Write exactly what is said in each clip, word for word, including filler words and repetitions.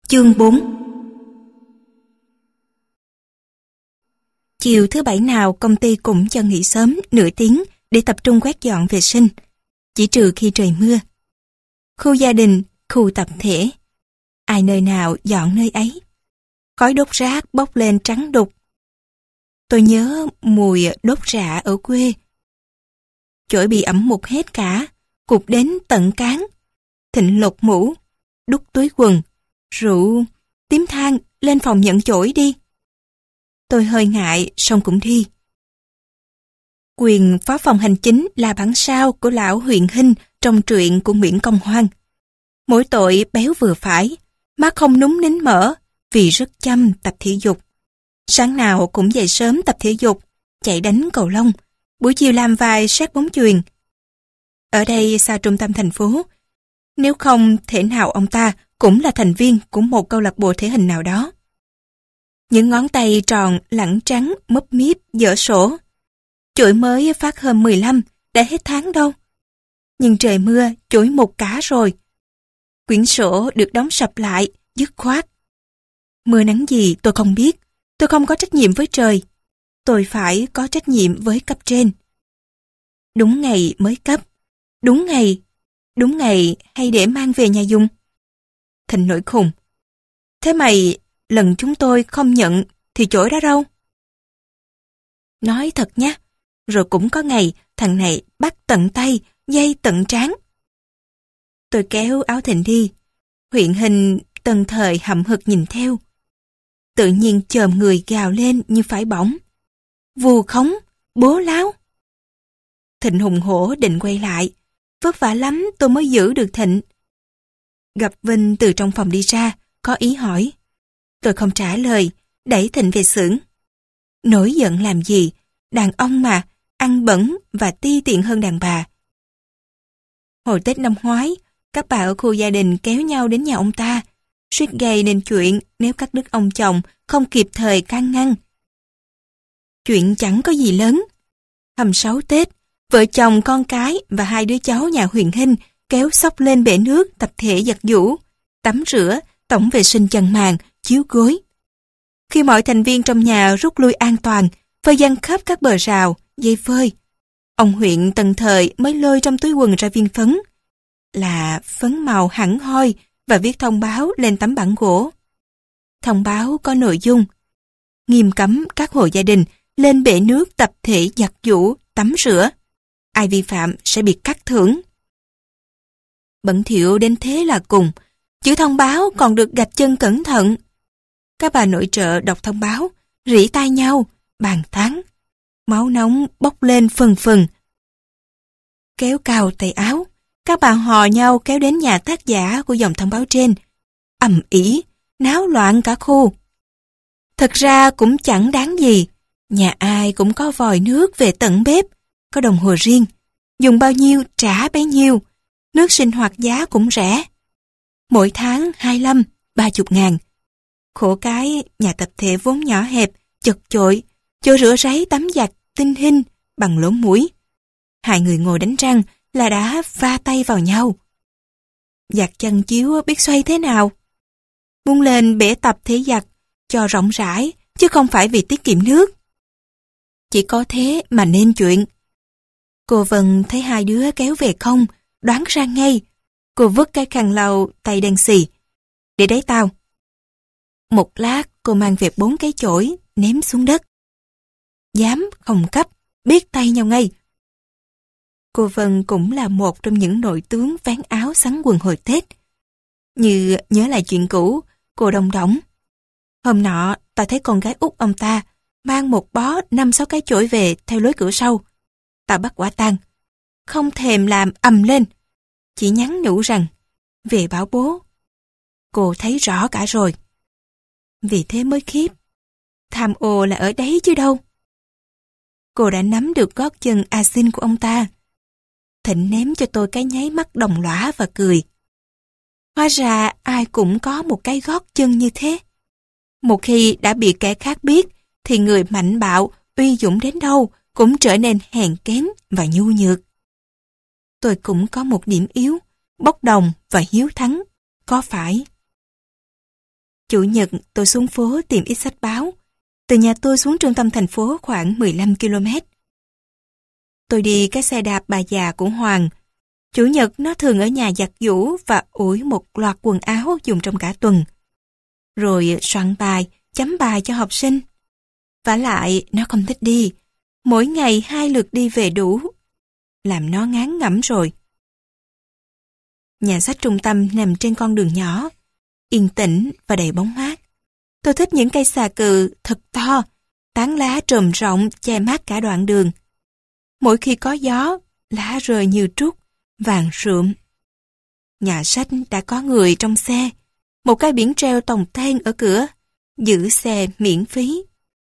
Chương bốn. Chiều thứ bảy nào công ty cũng cho nghỉ sớm nửa tiếng để tập trung quét dọn vệ sinh, chỉ trừ khi trời mưa. Khu gia đình, khu tập thể, ai nơi nào dọn nơi ấy. Khói đốt rác bốc lên trắng đục. Tôi nhớ mùi đốt rạ ở quê. Chổi bị ẩm mục hết cả, cục đến tận cán. Thịnh lột mũ, đút túi quần, rượu, tím than, lên phòng nhận chổi đi. Tôi hơi ngại, xong cũng đi. Quyền phó phòng hành chính là bản sao của lão Huyền Hinh trong truyện của Nguyễn Công Hoan. Mỗi tội béo vừa phải, má không núng nín mỡ vì rất chăm tập thể dục. Sáng nào cũng dậy sớm tập thể dục, chạy đánh cầu lông, buổi chiều làm vài xét bóng chuyền. Ở đây xa trung tâm thành phố, nếu không thể nào ông ta cũng là thành viên của một câu lạc bộ thể hình nào đó. Những ngón tay tròn, lẳng trắng, mấp míp, dở sổ. Chổi mới phát hôm mười lăm, đã hết tháng đâu. Nhưng trời mưa, chổi một cả rồi. Quyển sổ được đóng sập lại, dứt khoát. Mưa nắng gì tôi không biết. Tôi không có trách nhiệm với trời. Tôi phải có trách nhiệm với cấp trên. Đúng ngày mới cấp. Đúng ngày. Đúng ngày hay để mang về nhà dùng. Thịnh nổi khùng. Thế mày, lần chúng tôi không nhận thì chổi đó đâu? Nói thật nhá, rồi cũng có ngày thằng này bắt tận tay, dây tận trán. Tôi kéo áo Thịnh đi. Huyện Hình tần thời hậm hực nhìn theo. Tự nhiên chồm người gào lên như phải bỏng. Vù khống, bố láo. Thịnh hùng hổ định quay lại. Vất vả lắm tôi mới giữ được Thịnh. Gặp Vinh từ trong phòng đi ra, có ý hỏi. Tôi không trả lời, đẩy Thịnh về xưởng. Nổi giận làm gì, đàn ông mà, ăn bẩn và ti tiện hơn đàn bà. Hồi Tết năm ngoái, các bà ở khu gia đình kéo nhau đến nhà ông ta, suýt gây nên chuyện nếu các đức ông chồng không kịp thời can ngăn. Chuyện chẳng có gì lớn. Hầm sáu Tết, vợ chồng con cái và hai đứa cháu nhà Huyền Hinh kéo xốc lên bể nước tập thể giặt giũ, tắm rửa, tổng vệ sinh chăn màn, chiếu gối. Khi mọi thành viên trong nhà rút lui an toàn, phơi giăng khắp các bờ rào, dây phơi, ông huyện tần thời mới lôi trong túi quần ra viên phấn, là phấn màu hẳn hoi và viết thông báo lên tấm bảng gỗ. Thông báo có nội dung nghiêm cấm các hộ gia đình lên bể nước tập thể giặt giũ, tắm rửa. Ai vi phạm sẽ bị cắt thưởng. Bẩn thỉu đến thế là cùng. Chữ thông báo còn được gạch chân cẩn thận. Các bà nội trợ đọc thông báo, rỉ tai nhau, bàn tán. Máu nóng bốc lên phừng phừng. Kéo cao tay áo, các bà hò nhau kéo đến nhà tác giả của dòng thông báo trên. Ầm ĩ, náo loạn cả khu. Thật ra cũng chẳng đáng gì. Nhà ai cũng có vòi nước về tận bếp, có đồng hồ riêng. Dùng bao nhiêu trả bấy nhiêu. Nước sinh hoạt giá cũng rẻ. Mỗi tháng hai mươi lăm, ba mươi ngàn. Khổ cái nhà tập thể vốn nhỏ hẹp, chật chội, chỗ rửa ráy tắm giặt, tinh hình, bằng lỗ mũi. Hai người ngồi đánh răng là đã va tay vào nhau. Giặt chăn chiếu biết xoay thế nào. Muốn lên bể tập thể giặt, cho rộng rãi, chứ không phải vì tiết kiệm nước. Chỉ có thế mà nên chuyện. Cô Vân thấy hai đứa kéo về không, đoán ra ngay. Cô vứt cái khăn lau tay đen xì. Để đấy tao. Một lát cô mang về bốn cái chổi, ném xuống đất. Dám không cấp, biết tay nhau ngay. Cô Vân cũng là một trong những nội tướng vén áo sắn quần hồi Tết. Như nhớ lại chuyện cũ, cô Đông Đỏng. Hôm nọ, ta thấy con gái út ông ta mang một bó năm sáu cái chổi về theo lối cửa sau. Ta bắt quả tang, không thèm làm ầm lên, chỉ nhắn nhủ rằng về bảo bố. Cô thấy rõ cả rồi. Vì thế mới khiếp. Tham ô là ở đấy chứ đâu. Cô đã nắm được gót chân a xin của ông ta. Thịnh ném cho tôi cái nháy mắt đồng lõa và cười. Hóa ra ai cũng có một cái gót chân như thế. Một khi đã bị kẻ khác biết, thì người mạnh bạo, uy dũng đến đâu cũng trở nên hèn kém và nhu nhược. Tôi cũng có một điểm yếu, bốc đồng và hiếu thắng, có phải? Chủ nhật tôi xuống phố tìm ít sách báo. Từ nhà tôi xuống trung tâm thành phố khoảng mười lăm ki lô mét. Tôi đi cái xe đạp bà già của Hoàng. Chủ nhật nó thường ở nhà giặt giũ và ủi một loạt quần áo dùng trong cả tuần. Rồi soạn bài, chấm bài cho học sinh. Vả lại nó không thích đi. Mỗi ngày hai lượt đi về đủ. Làm nó ngán ngẩm rồi. Nhà sách trung tâm nằm trên con đường nhỏ, yên tĩnh và đầy bóng mát. Tôi thích những cây xà cừ thật to, tán lá trùm rộng che mát cả đoạn đường. Mỗi khi có gió, lá rơi như trút, vàng rượm. Nhà sách đã có người trong xe, một cái biển treo tòng ten ở cửa, giữ xe miễn phí.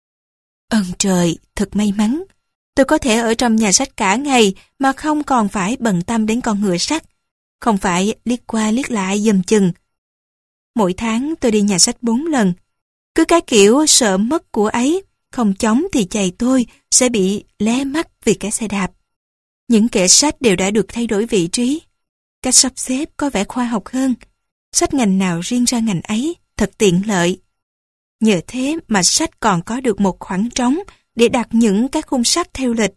Ơn trời, thật may mắn. Tôi có thể ở trong nhà sách cả ngày mà không còn phải bận tâm đến con ngựa sắt, không phải liếc qua liếc lại dầm chừng. Mỗi tháng tôi đi nhà sách bốn lần. Cứ cái kiểu sợ mất của ấy, không chống thì giày tôi sẽ bị lé mắt vì cái xe đạp. Những kệ sách đều đã được thay đổi vị trí. Cách sắp xếp có vẻ khoa học hơn. Sách ngành nào riêng ra ngành ấy, thật tiện lợi. Nhờ thế mà sách còn có được một khoảng trống để đặt những cái khung sắt theo lịch.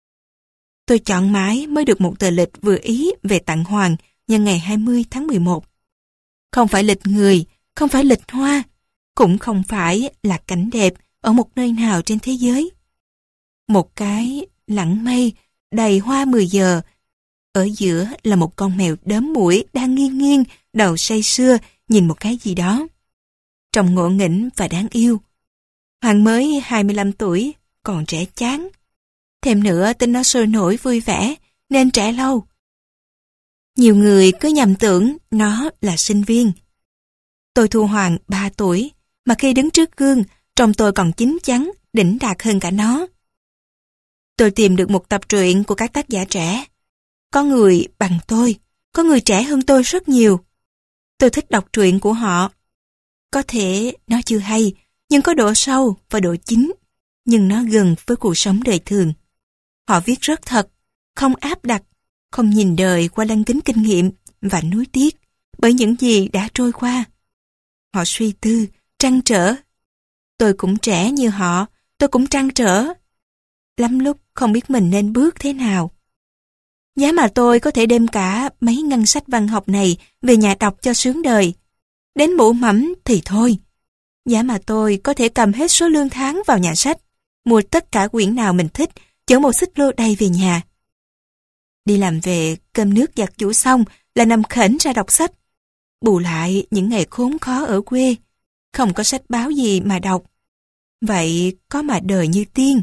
Tôi chọn mãi mới được một tờ lịch vừa ý về tặng Hoàng nhân ngày hai mươi tháng mười một. Không phải lịch người, không phải lịch hoa, cũng không phải là cảnh đẹp ở một nơi nào trên thế giới. Một cái lẳng mây đầy hoa mười giờ, ở giữa là một con mèo đớm mũi đang nghiêng nghiêng, đầu say sưa nhìn một cái gì đó. Trông ngộ nghĩnh và đáng yêu. Hoàng mới hai mươi lăm tuổi, còn trẻ chán. Thêm nữa tính nó sôi nổi vui vẻ, nên trẻ lâu. Nhiều người cứ nhầm tưởng nó là sinh viên. Tôi thua Hoàng ba tuổi, mà khi đứng trước gương, trông tôi còn chín chắn, đỉnh đạt hơn cả nó. Tôi tìm được một tập truyện của các tác giả trẻ. Có người bằng tôi, có người trẻ hơn tôi rất nhiều. Tôi thích đọc truyện của họ. Có thể nó chưa hay, nhưng có độ sâu và độ chính, nhưng nó gần với cuộc sống đời thường. Họ viết rất thật, không áp đặt, không nhìn đời qua lăng kính kinh nghiệm và nuối tiếc bởi những gì đã trôi qua. Họ suy tư, trăn trở. Tôi cũng trẻ như họ, tôi cũng trăn trở. Lắm lúc không biết mình nên bước thế nào. Giá mà tôi có thể đem cả mấy ngăn sách văn học này về nhà đọc cho sướng đời. Đến mụ mẫm thì thôi. Giá mà tôi có thể cầm hết số lương tháng vào nhà sách, mua tất cả quyển nào mình thích, chở một xích lô đầy về nhà. Đi làm về, cơm nước giặt giũ xong là nằm khểnh ra đọc sách. Bù lại những ngày khốn khó ở quê, không có sách báo gì mà đọc. Vậy có mà đời như tiên.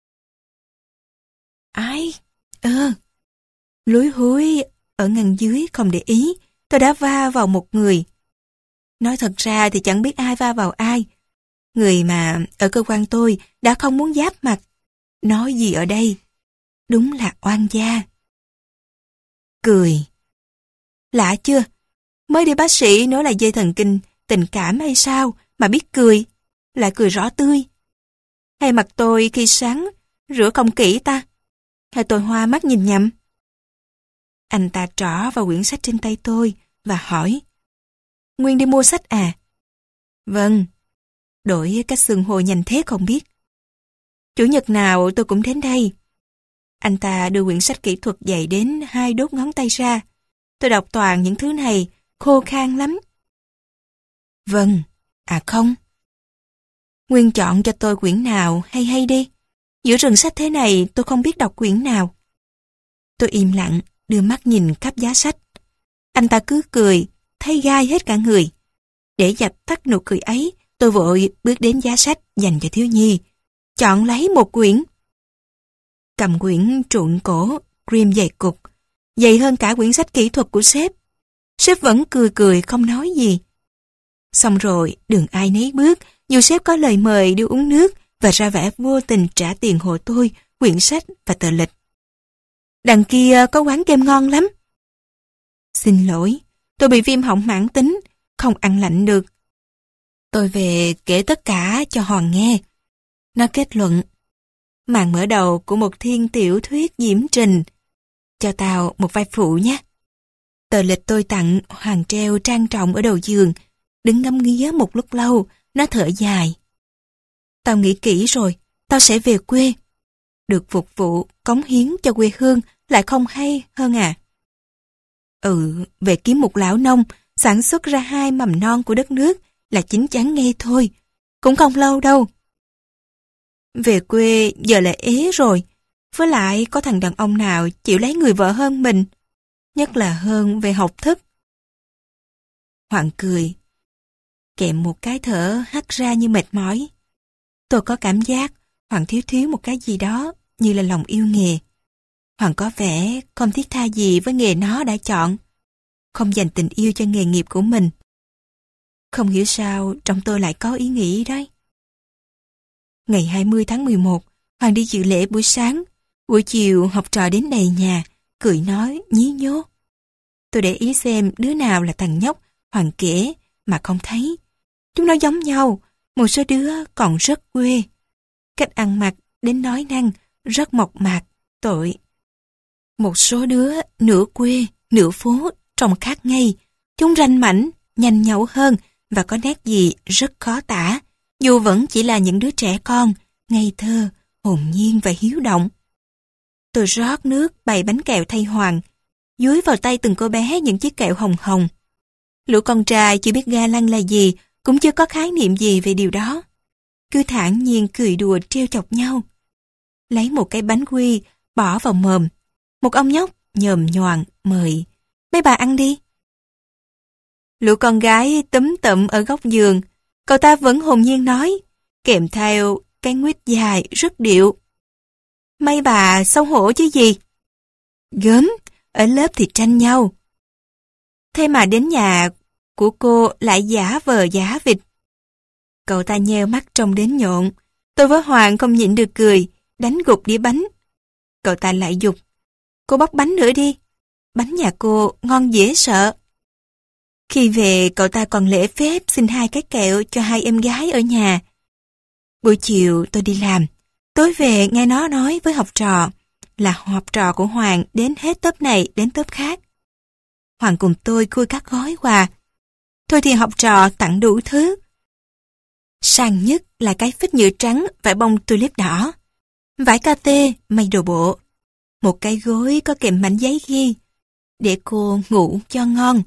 Ai? Ơ, lúi húi ở ngăn dưới không để ý, tôi đã va vào một người. Nói thật ra thì chẳng biết ai va vào ai. Người mà ở cơ quan tôi đã không muốn giáp mặt. Nói gì ở đây? Đúng là oan gia. Cười. Lạ chưa? Mới đi bác sĩ nói là dây thần kinh, tình cảm hay sao mà biết cười, lại cười rõ tươi. Hay mặt tôi khi sáng rửa không kỹ ta? Hay tôi hoa mắt nhìn nhầm? Anh ta trỏ vào quyển sách trên tay tôi và hỏi: Nguyên đi mua sách à? Vâng. Đổi cách xưng hô nhanh thế không biết. Chủ nhật nào tôi cũng đến đây. Anh ta đưa quyển sách kỹ thuật dày đến hai đốt ngón tay ra. Tôi đọc toàn những thứ này, khô khan lắm. Vâng, à không. Nguyên chọn cho tôi quyển nào hay hay đi. Giữa rừng sách thế này tôi không biết đọc quyển nào. Tôi im lặng, đưa mắt nhìn khắp giá sách. Anh ta cứ cười, thấy gai hết cả người. Để dập tắt nụ cười ấy, tôi vội bước đến giá sách dành cho thiếu nhi. Chọn lấy một quyển. Cầm quyển trụn cổ, cream dày cục, dày hơn cả quyển sách kỹ thuật của sếp. Sếp vẫn cười cười không nói gì. Xong rồi, đường ai nấy bước, dù sếp có lời mời đi uống nước và ra vẻ vô tình trả tiền hộ tôi, quyển sách và tờ lịch. Đằng kia có quán kem ngon lắm. Xin lỗi, tôi bị viêm họng mãn tính, không ăn lạnh được. Tôi về kể tất cả cho Hoàng nghe. Nó kết luận: màn mở đầu của một thiên tiểu thuyết diễm trình. Cho tao một vai phụ nhé. Tờ lịch tôi tặng Hoàng treo trang trọng ở đầu giường. Đứng ngắm nghía một lúc lâu, nó thở dài. Tao nghĩ kỹ rồi, tao sẽ về quê. Được phục vụ, cống hiến cho quê hương lại không hay hơn à? Ừ, về kiếm một lão nông, sản xuất ra hai mầm non của đất nước là chín chắn nghe thôi. Cũng không lâu đâu. Về quê giờ là ế rồi. Với lại có thằng đàn ông nào chịu lấy người vợ hơn mình. Nhất là hơn về học thức. Hoàng cười. Kèm một cái thở hắt ra như mệt mỏi. Tôi có cảm giác Hoàng thiếu thiếu một cái gì đó như là lòng yêu nghề. Hoàng có vẻ không thiết tha gì với nghề nó đã chọn. Không dành tình yêu cho nghề nghiệp của mình. Không hiểu sao trong tôi lại có ý nghĩ đấy. Ngày hai mươi tháng mười một, Hoàng đi dự lễ buổi sáng. Buổi chiều học trò đến đầy nhà, cười nói, nhí nhố. Tôi để ý xem đứa nào là thằng nhóc Hoàng kể mà không thấy. Chúng nó giống nhau, một số đứa còn rất quê. Cách ăn mặc đến nói năng rất mộc mạc, tội. Một số đứa nửa quê, nửa phố, trông khác ngay. Chúng ranh mảnh, nhanh nhẩu hơn và có nét gì rất khó tả. Dù vẫn chỉ là những đứa trẻ con, ngây thơ, hồn nhiên và hiếu động. Tôi rót nước bày bánh kẹo thay Hoàng, dúi vào tay từng cô bé những chiếc kẹo hồng hồng. Lũ con trai chưa biết ga lăng là gì, cũng chưa có khái niệm gì về điều đó. Cứ thản nhiên cười đùa trêu chọc nhau. Lấy một cái bánh quy, bỏ vào mồm. Một ông nhóc nhồm nhoàng mời, mấy bà ăn đi. Lũ con gái túm tụm ở góc giường, cậu ta vẫn hồn nhiên nói, kèm theo cái nguyết dài rất điệu. Mấy bà xấu hổ chứ gì? Gớm, ở lớp thì tranh nhau. Thế mà đến nhà của cô lại giả vờ giả vịt. Cậu ta nheo mắt trông đến nhộn. Tôi với Hoàng không nhịn được cười, đánh gục đĩa bánh. Cậu ta lại giục. Cô bóc bánh nữa đi. Bánh nhà cô ngon dễ sợ. Khi về cậu ta còn lễ phép xin hai cái kẹo cho hai em gái ở nhà. Buổi chiều tôi đi làm. Tối về nghe nó nói với học trò là học trò của Hoàng đến hết tốp này đến tốp khác. Hoàng cùng tôi khui các gói quà. Thôi thì học trò tặng đủ thứ. Sang nhất là cái phích nhựa trắng vải bông tulip đỏ, vải ca tê may đồ bộ, một cái gối có kèm mảnh giấy ghi để cô ngủ cho ngon.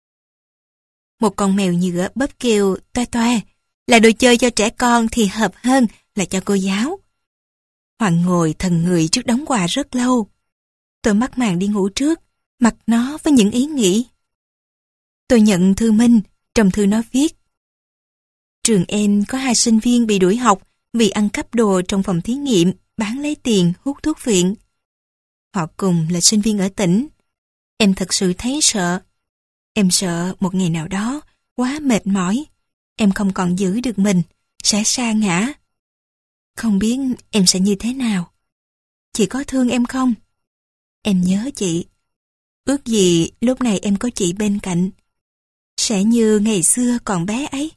Một con mèo nhựa bóp kêu toe toe là đồ chơi cho trẻ con thì hợp hơn là cho cô giáo. Hoàng ngồi thần người trước đống quà rất lâu. Tôi mắc màn đi ngủ trước, mặc nó với những ý nghĩ. Tôi nhận thư Minh, trong thư nó viết. Trường em có hai sinh viên bị đuổi học vì ăn cắp đồ trong phòng thí nghiệm, bán lấy tiền, hút thuốc viện. Họ cùng là sinh viên ở tỉnh. Em thật sự thấy sợ. Em sợ một ngày nào đó, quá mệt mỏi, em không còn giữ được mình, sẽ sa ngã. Không biết em sẽ như thế nào. Chị có thương em không? Em nhớ chị. Ước gì lúc này em có chị bên cạnh. Sẽ như ngày xưa còn bé ấy.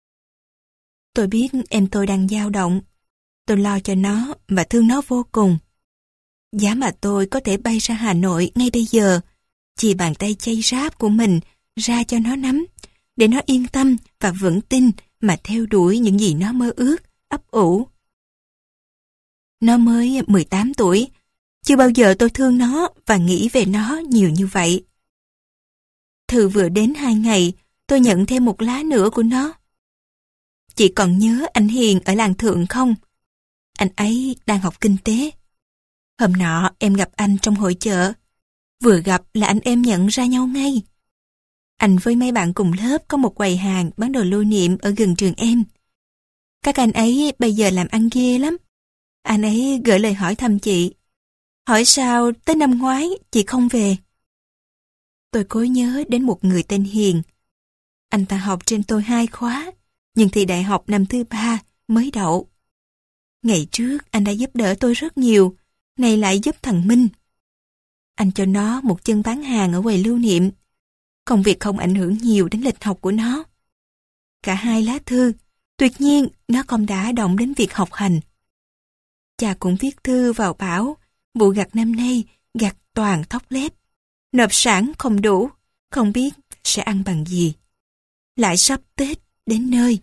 Tôi biết em tôi đang dao động. Tôi lo cho nó và thương nó vô cùng. Giá mà tôi có thể bay ra Hà Nội ngay bây giờ, chỉ bàn tay chay ráp của mình ra cho nó nắm, để nó yên tâm và vững tin mà theo đuổi những gì nó mơ ước, ấp ủ. Nó mới mười tám tuổi, chưa bao giờ tôi thương nó và nghĩ về nó nhiều như vậy. Thư vừa đến hai ngày, tôi nhận thêm một lá nữa của nó. Chị còn nhớ anh Hiền ở làng Thượng không? Anh ấy đang học kinh tế. Hôm nọ em gặp anh trong hội chợ. Vừa gặp là anh em nhận ra nhau ngay. Anh với mấy bạn cùng lớp có một quầy hàng bán đồ lưu niệm ở gần trường em. Các anh ấy bây giờ làm ăn ghê lắm. Anh ấy gửi lời hỏi thăm chị. Hỏi sao tới năm ngoái chị không về. Tôi cố nhớ đến một người tên Hiền. Anh ta học trên tôi hai khóa, nhưng thi đại học năm thứ ba mới đậu. Ngày trước anh đã giúp đỡ tôi rất nhiều, này lại giúp thằng Minh. Anh cho nó một chân bán hàng ở quầy lưu niệm. Công việc không ảnh hưởng nhiều đến lịch học của nó. Cả hai lá thư, tuyệt nhiên nó không đã động đến việc học hành. Cha cũng viết thư vào bảo, vụ gặt năm nay gặt toàn thóc lép. Nộp sản không đủ, không biết sẽ ăn bằng gì. lại sắp Tết đến nơi.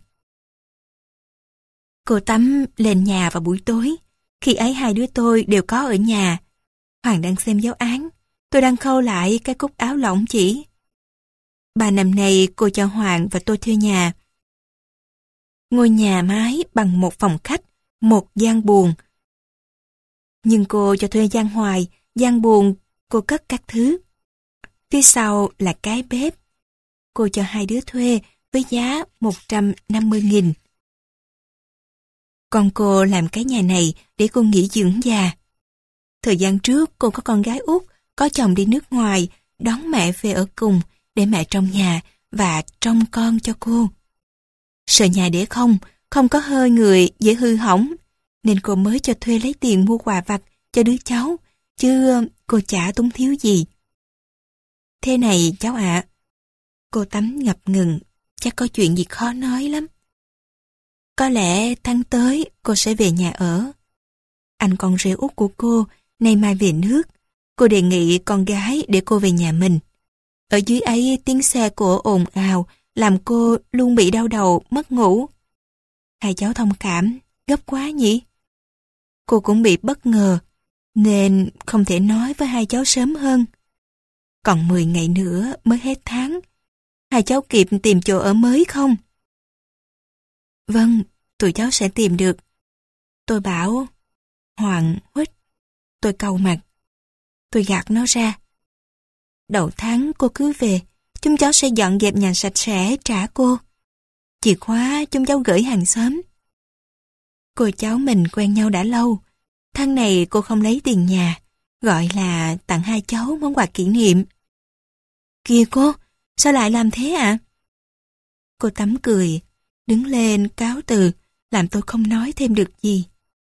Cô Tắm lên nhà vào buổi tối. Khi ấy hai đứa tôi đều có ở nhà. Hoàng đang xem giáo án. Tôi đang khâu lại cái cúc áo lỏng chỉ. Ba năm nay cô cho Hoàng và tôi thuê nhà. Ngôi nhà mái bằng một phòng khách, một gian buồng. Nhưng cô cho thuê gian ngoài, gian buồng cô cất các thứ. Phía sau là cái bếp. Cô cho hai đứa thuê với giá một trăm năm mươi nghìn. Con cô làm cái nhà này để cô nghỉ dưỡng già. Thời gian trước cô có con gái út, có chồng đi nước ngoài, đón mẹ về ở cùng để mẹ trông nhà và trông con cho cô. Sợ nhà để không, không có hơi người dễ hư hỏng, nên cô mới cho thuê lấy tiền mua quà vặt cho đứa cháu, chứ cô chả túng thiếu gì. Thế này cháu ạ. Cô Tắm ngập ngừng, chắc có chuyện gì khó nói lắm. Có lẽ tháng tới cô sẽ về nhà ở. Anh con rể út của cô nay mai về nước. Cô đề nghị con gái để cô về nhà mình. Ở dưới ấy tiếng xe cộ ồn ào làm cô luôn bị đau đầu, mất ngủ. Hai cháu thông cảm, gấp quá nhỉ? Cô cũng bị bất ngờ, nên không thể nói với hai cháu sớm hơn. Còn mười ngày nữa mới hết tháng. Hai cháu kịp tìm chỗ ở mới không? Vâng, tụi cháu sẽ tìm được. Tôi bảo, Hoàng huýt. Tôi cau mặt. Tôi gạt nó ra. Đầu tháng cô cứ về, chúng cháu sẽ dọn dẹp nhà sạch sẽ trả cô. Chìa khóa chúng cháu gửi hàng xóm. Cô cháu mình quen nhau đã lâu. Tháng này cô không lấy tiền nhà, gọi là tặng hai cháu món quà kỷ niệm. Kìa cô, sao lại làm thế ạ? À? Cô Tắm cười, đứng lên cáo từ, làm tôi không nói thêm được gì.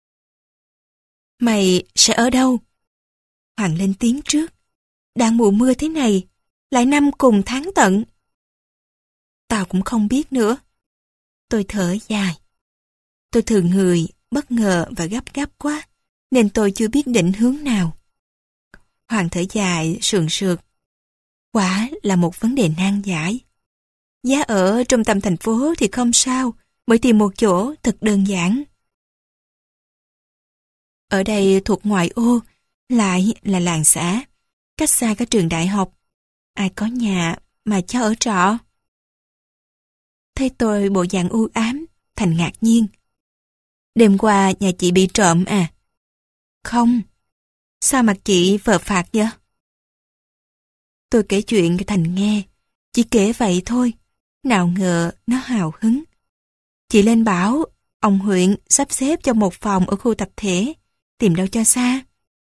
Mày sẽ ở đâu? Hoàng lên tiếng trước. Đang mùa mưa thế này, lại năm cùng tháng tận. Tao cũng không biết nữa. Tôi thở dài. Tôi thường người, bất ngờ và gấp gáp quá, nên tôi chưa biết định hướng nào. Hoàng thở dài, sườn sượt. Quả là một vấn đề nan giải. Giá ở trung tâm thành phố thì không sao, mới tìm một chỗ thật đơn giản. Ở đây thuộc ngoại ô, lại là làng xã, cách xa các trường đại học. Ai có nhà mà cho ở trọ? Thấy tôi bộ dạng u ám, Thành ngạc nhiên. Đêm qua nhà chị bị trộm à? Không. Sao mặt chị vờ phạt vậy? Tôi kể chuyện cho Thành nghe. Chỉ kể vậy thôi. Nào ngờ nó hào hứng. Chị lên bảo ông huyện sắp xếp cho một phòng ở khu tập thể. Tìm đâu cho xa.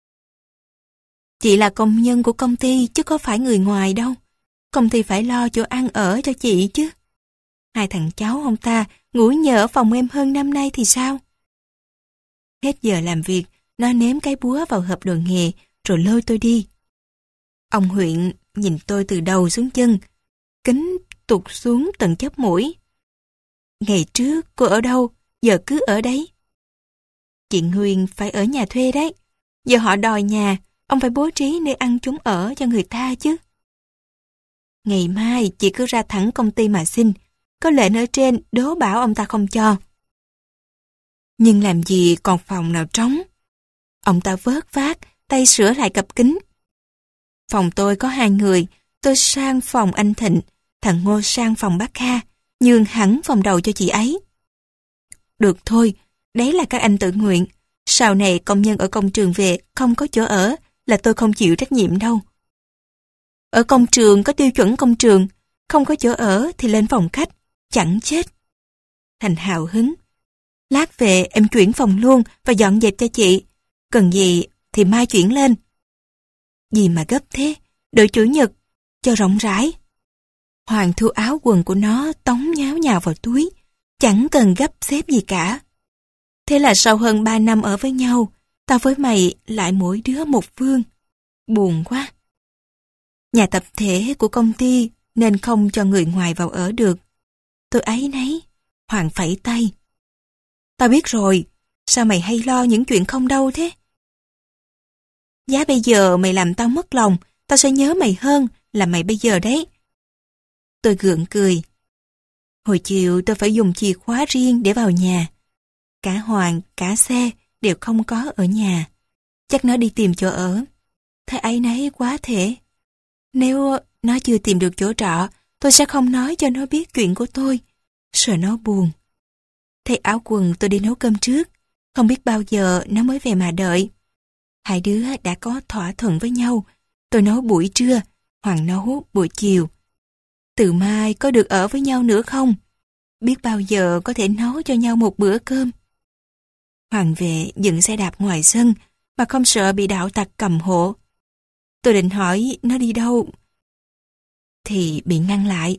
Chị là công nhân của công ty chứ có phải người ngoài đâu. Công ty phải lo chỗ ăn ở cho chị chứ. Hai thằng cháu ông ta ngủ nhờ ở phòng em hơn năm nay thì sao? Hết giờ làm việc, nó ném cái búa vào hộp đồ nghề rồi lôi tôi đi. Ông huyện nhìn tôi từ đầu xuống chân, kính tụt xuống tận chóp mũi. Ngày trước cô ở đâu, giờ cứ ở đấy. Chị Nguyên phải ở nhà thuê đấy. Giờ họ đòi nhà, ông phải bố trí nơi ăn trốn ở cho người ta chứ. Ngày mai chị cứ ra thẳng công ty mà xin. Có lệnh ở trên đố bảo ông ta không cho. Nhưng làm gì còn phòng nào trống. Ông ta vớt vát, tay sửa lại cặp kính. Phòng tôi có hai người, tôi sang phòng anh Thịnh, thằng Ngô sang phòng bác Kha, nhường hẳn phòng đầu cho chị ấy. Được thôi, đấy là các anh tự nguyện. Sau này công nhân ở công trường về không có chỗ ở là tôi không chịu trách nhiệm đâu. Ở công trường có tiêu chuẩn công trường, không có chỗ ở thì lên phòng khách, chẳng chết. Thành hào hứng. Lát về em chuyển phòng luôn và dọn dẹp cho chị. Cần gì thì mai chuyển lên. Gì mà gấp thế, đợi chủ nhật, cho rộng rãi. Hoàng thu áo quần của nó tống nháo nhào vào túi, chẳng cần gấp xếp gì cả. Thế là sau hơn ba năm ở với nhau, tao với mày lại mỗi đứa một phương. Buồn quá. Nhà tập thể của công ty nên không cho người ngoài vào ở được. Tôi áy náy, Hoàng phẩy tay. Tao biết rồi, sao mày hay lo những chuyện không đâu thế? Giá bây giờ mày làm tao mất lòng, tao sẽ nhớ mày hơn là mày bây giờ đấy. Tôi gượng cười. Hồi chiều tôi phải dùng chìa khóa riêng để vào nhà. Cả Hoàng, cả xe đều không có ở nhà. Chắc nó đi tìm chỗ ở. Thế áy náy quá thể. Nếu nó chưa tìm được chỗ trọ, tôi sẽ không nói cho nó biết chuyện của tôi. Sợ nó buồn. Thay áo quần tôi đi nấu cơm trước. Không biết bao giờ nó mới về mà đợi. Hai đứa đã có thỏa thuận với nhau. Tôi nấu buổi trưa, Hoàng nấu buổi chiều. Từ mai có được ở với nhau nữa không? Biết bao giờ có thể nấu cho nhau một bữa cơm. Hoàng về dựng xe đạp ngoài sân mà không sợ bị đạo tặc cầm hộ. Tôi định hỏi nó đi đâu thì bị ngăn lại.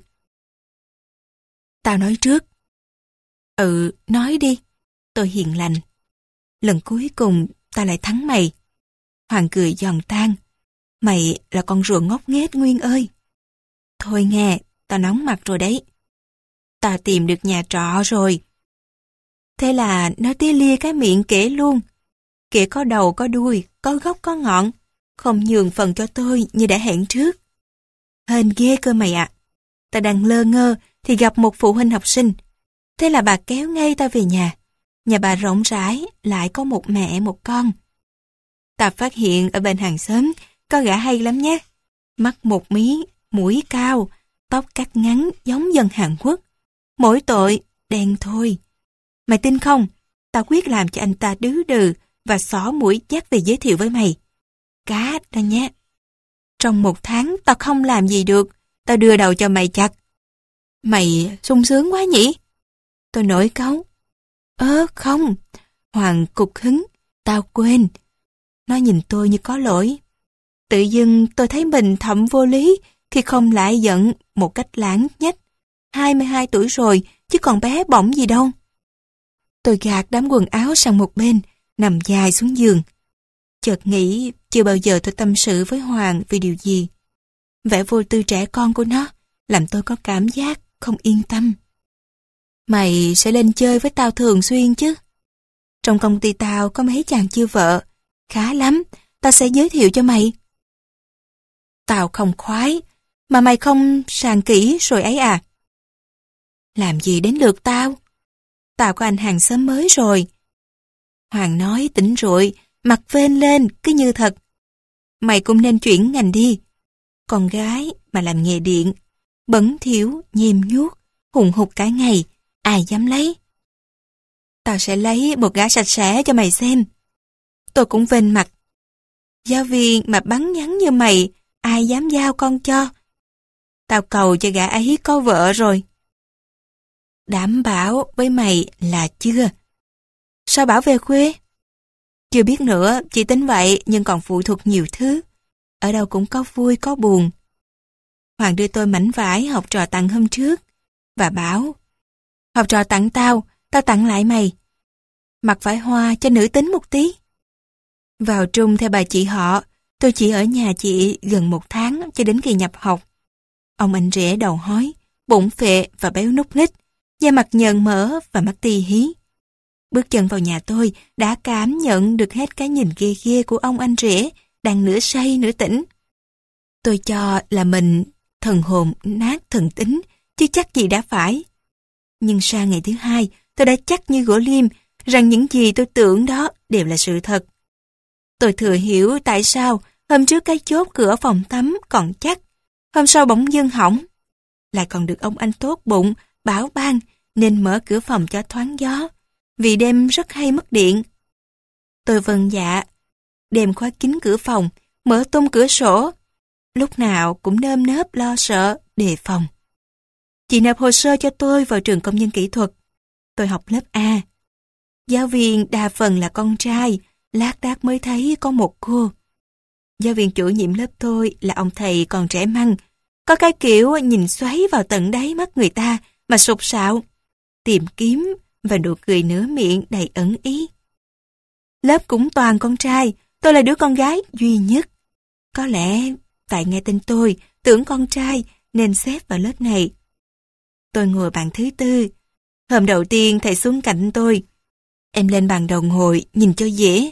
Tao nói trước. Ừ, nói đi. Tôi hiền lành. Lần cuối cùng tao lại thắng mày. Hoàng cười giòn tan. Mày là con rùa ngốc nghếch Nguyên ơi. Thôi nghe, tao nóng mặt rồi đấy. Tao tìm được nhà trọ rồi. Thế là nó tía lia cái miệng kể luôn. Kể có đầu có đuôi, có gốc có ngọn. Không nhường phần cho tôi như đã hẹn trước. Hên ghê cơ mày ạ. Tao đang lơ ngơ thì gặp một phụ huynh học sinh. Thế là bà kéo ngay tao về nhà. Nhà bà rộng rãi, lại có một mẹ một con. Tao phát hiện ở bên hàng xóm có gã hay lắm nhé. Mắt một mí, mũi cao, tóc cắt ngắn giống dân Hàn Quốc. Mỗi tội, đen thôi. Mày tin không? Tao quyết làm cho anh ta đứ đừ và xỏ mũi dắt về giới thiệu với mày. Cá đó nhé. Trong một tháng tao không làm gì được. Tao đưa đầu cho mày chặt. Mày sung sướng quá nhỉ? Tôi nổi cáu. Ơ không. Hoàng cục hứng. Tao quên. Nó nhìn tôi như có lỗi. Tự dưng tôi thấy mình thậm vô lý khi không lại giận một cách lãng nhách. hai mươi hai tuổi rồi chứ còn bé bỏng gì đâu. Tôi gạt đám quần áo sang một bên, nằm dài xuống giường. Chợt nghĩ chưa bao giờ tôi tâm sự với Hoàng vì điều gì. Vẻ vô tư trẻ con của nó làm tôi có cảm giác không yên tâm. Mày sẽ lên chơi với tao thường xuyên chứ? Trong công ty tao có mấy chàng chưa vợ. Khá lắm, tao sẽ giới thiệu cho mày. Tao không khoái, mà mày không sàng kỹ rồi ấy à? Làm gì đến lượt tao? Tao có anh hàng xóm mới rồi. Hoàng nói tỉnh rụi, mặt vên lên cứ như thật. Mày cũng nên chuyển ngành đi. Con gái mà làm nghề điện, bẩn thỉu, nhem nhuốc, hùng hục cả ngày, ai dám lấy? Tao sẽ lấy một gã sạch sẽ cho mày xem. Tôi cũng vênh mặt. Giáo viên mà bắn nhắn như mày, ai dám giao con cho? Tao cầu cho gã ấy có vợ rồi. Đảm bảo với mày là chưa. Sao bảo về quê? Chưa biết nữa, chỉ tính vậy nhưng còn phụ thuộc nhiều thứ. Ở đâu cũng có vui có buồn. Hoàng đưa tôi mảnh vải học trò tặng hôm trước và bảo: học trò tặng tao, tao tặng lại mày. Mặc vải hoa cho nữ tính một tí. Vào trung theo bà chị họ, tôi chỉ ở nhà chị gần một tháng cho đến khi nhập học. Ông anh rể đầu hói, bụng phệ và béo núc ních, da mặt nhờn mỡ và mắt tì hí. Bước chân vào nhà tôi đã cảm nhận được hết cái nhìn ghê ghê của ông anh rể đang nửa say nửa tỉnh. Tôi cho là mình thần hồn nát thần tính, chứ chắc gì đã phải. Nhưng sang ngày thứ hai, tôi đã chắc như gỗ liêm rằng những gì tôi tưởng đó đều là sự thật. Tôi thừa hiểu tại sao hôm trước cái chốt cửa phòng tắm còn chắc, hôm sau bỗng dưng hỏng. Lại còn được ông anh tốt bụng, bảo ban nên mở cửa phòng cho thoáng gió, vì đêm rất hay mất điện. Tôi vâng dạ, đêm khóa kín cửa phòng, mở tung cửa sổ. Lúc nào cũng nơm nớp lo sợ, đề phòng. Chị nộp hồ sơ cho tôi vào trường công nhân kỹ thuật. Tôi học lớp A. Giáo viên đa phần là con trai, lác đác mới thấy có một cô. Giáo viên chủ nhiệm lớp tôi là ông thầy còn trẻ măng, có cái kiểu nhìn xoáy vào tận đáy mắt người ta mà sục sạo, tìm kiếm và nụ cười nửa miệng đầy ẩn ý. Lớp cũng toàn con trai, tôi là đứa con gái duy nhất. Có lẽ tại nghe tên tôi tưởng con trai nên xếp vào lớp này. Tôi ngồi bàn thứ tư. Hôm đầu tiên thầy xuống cạnh tôi. Em lên bàn đầu ngồi nhìn cho dễ.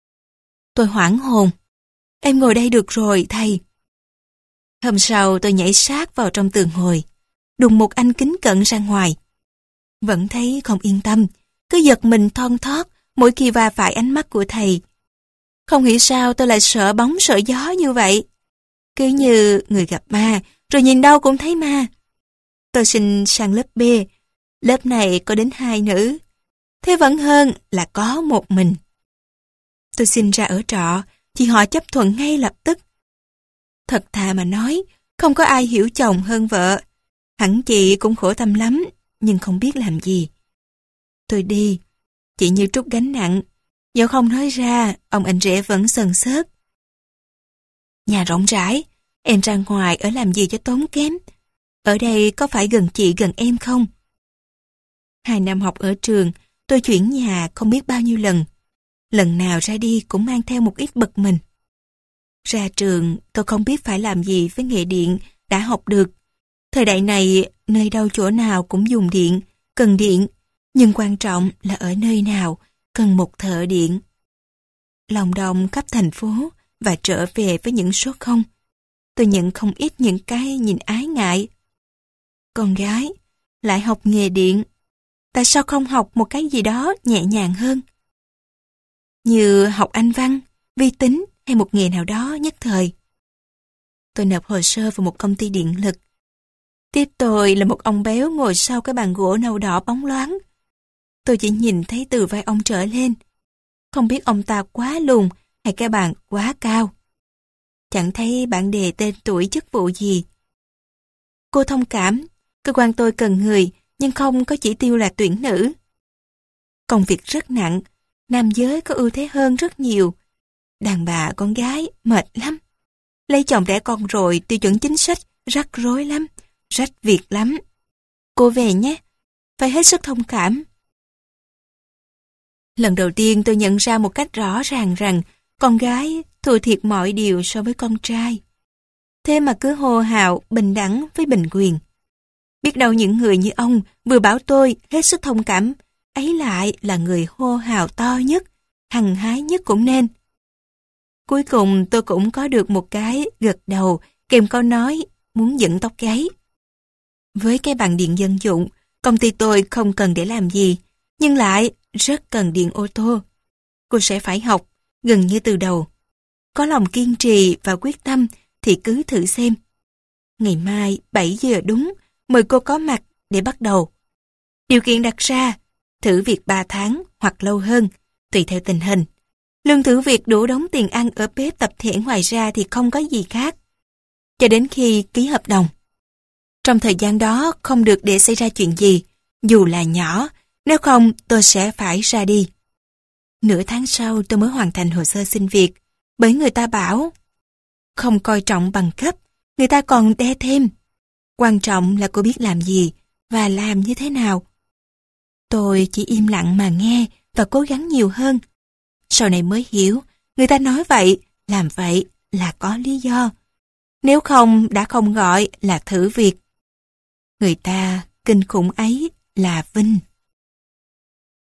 Tôi hoảng hồn. Em ngồi đây được rồi thầy. Hôm sau tôi nhảy sát vào trong tường ngồi. Đùng một anh kính cận ra ngoài. Vẫn thấy không yên tâm, cứ giật mình thon thót mỗi khi va phải ánh mắt của thầy. Không hiểu sao tôi lại sợ bóng sợ gió như vậy. Cứ như người gặp ma, rồi nhìn đâu cũng thấy ma. Tôi xin sang lớp B, lớp này có đến hai nữ. Thế vẫn hơn là có một mình. Tôi xin ra ở trọ, chị họ chấp thuận ngay lập tức. Thật thà mà nói, không có ai hiểu chồng hơn vợ. Hẳn chị cũng khổ tâm lắm, nhưng không biết làm gì. Tôi đi, chị như trút gánh nặng. Dẫu không nói ra, ông anh rể vẫn sần sớt. Nhà rộng rãi, em ra ngoài ở làm gì cho tốn kém. Ở đây có phải gần chị gần em không? Hai năm học ở trường, tôi chuyển nhà không biết bao nhiêu lần. Lần nào ra đi cũng mang theo một ít bực mình. Ra trường, tôi không biết phải làm gì với nghề điện đã học được. Thời đại này, nơi đâu chỗ nào cũng dùng điện, cần điện. Nhưng quan trọng là ở nơi nào cần một thợ điện. Lòng đồng khắp thành phố và trở về với những số không. Tôi nhận không ít những cái nhìn ái ngại. Con gái, lại học nghề điện. Tại sao không học một cái gì đó nhẹ nhàng hơn? Như học Anh văn, vi tính hay một nghề nào đó nhất thời. Tôi nộp hồ sơ vào một công ty điện lực. Tiếp tôi là một ông béo ngồi sau cái bàn gỗ nâu đỏ bóng loáng. Tôi chỉ nhìn thấy từ vai ông trở lên. Không biết ông ta quá lùn hay cái bàn quá cao. Chẳng thấy bảng đề tên tuổi chức vụ gì. Cô thông cảm, cơ quan tôi cần người nhưng không có chỉ tiêu là tuyển nữ. Công việc rất nặng, nam giới có ưu thế hơn rất nhiều. Đàn bà con gái mệt lắm. Lấy chồng đẻ con rồi tiêu chuẩn chính sách rắc rối lắm, rách việc lắm. Cô về nhé, phải hết sức thông cảm. Lần đầu tiên tôi nhận ra một cách rõ ràng rằng con gái thua thiệt mọi điều so với con trai. Thế mà cứ hô hào bình đẳng với bình quyền. Biết đâu những người như ông vừa bảo tôi hết sức thông cảm, ấy lại là người hô hào to nhất, hăng hái nhất cũng nên. Cuối cùng tôi cũng có được một cái gật đầu kèm câu nói muốn dựng tóc gáy. Với cái bằng điện dân dụng, công ty tôi không cần để làm gì, nhưng lại rất cần điện ô tô. Cô sẽ phải học, gần như từ đầu. Có lòng kiên trì và quyết tâm thì cứ thử xem. Ngày mai bảy giờ đúng, mời cô có mặt để bắt đầu. Điều kiện đặt ra, thử việc ba tháng hoặc lâu hơn, tùy theo tình hình. Lương thử việc đủ đóng tiền ăn ở bếp tập thể, ngoài ra thì không có gì khác. Cho đến khi ký hợp đồng. Trong thời gian đó không được để xảy ra chuyện gì, dù là nhỏ, nếu không tôi sẽ phải ra đi. Nửa tháng sau tôi mới hoàn thành hồ sơ xin việc, bởi người ta bảo không coi trọng bằng cấp, người ta còn đe thêm. Quan trọng là cô biết làm gì và làm như thế nào. Tôi chỉ im lặng mà nghe và cố gắng nhiều hơn. Sau này mới hiểu, người ta nói vậy, làm vậy là có lý do. Nếu không đã không gọi là thử việc. Người ta kinh khủng ấy là vinh.